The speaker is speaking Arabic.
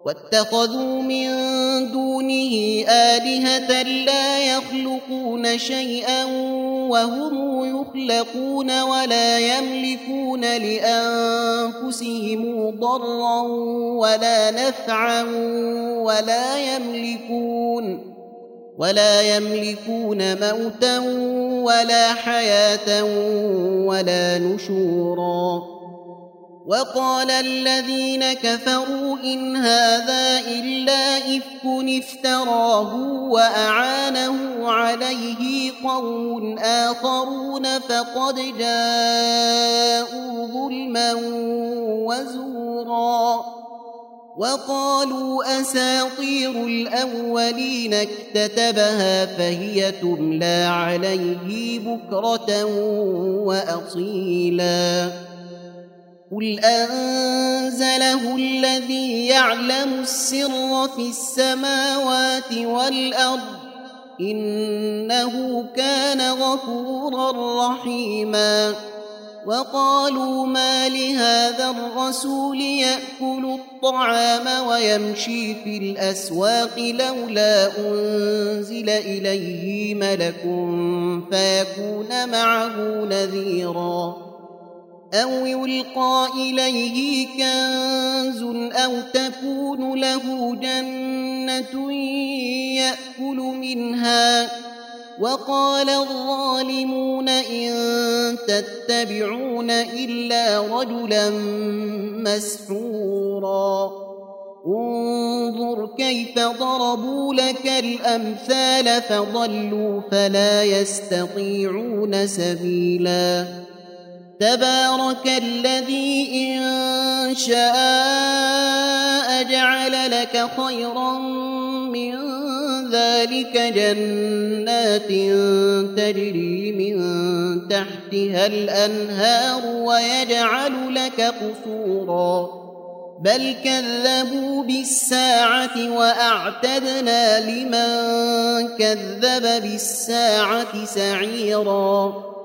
واتخذوا من دونه آلهة لا يخلقون شيئا وهم يخلقون ولا يملكون لأنفسهم ضرا ولا نفعا ولا يملكون موتا ولا حياة ولا نشورا. وقال الذين كفروا إن هذا إلا إفك افتراه وأعانه عليه قوم آخرون فقد جاءوا ظلما وزورا. وقالوا أساطير الأولين اكتتبها فهي تملى عليه بكرة وأصيلا. قل أنزله الذي يعلم السر في السماوات والأرض إنه كان غفورا رحيما. وقالوا ما لهذا الرسول يأكل الطعام ويمشي في الأسواق لولا أنزل إليه ملك فيكون معه نذيرا أو يلقى إليه كنز أو تكون له جنة يأكل منها. وقال الظالمون إن تتبعون إلا رجلا مسحورا. انظر كيف ضربوا لك الأمثال فضلوا فلا يستطيعون سبيلا. تبارك الذي إن شاء جعل لك خيرا من ذلك جنات تجري من تحتها الأنهار ويجعل لك قصورا بل كذبوا بالساعة وأعتدنا لمن كذب بالساعة سعيرا.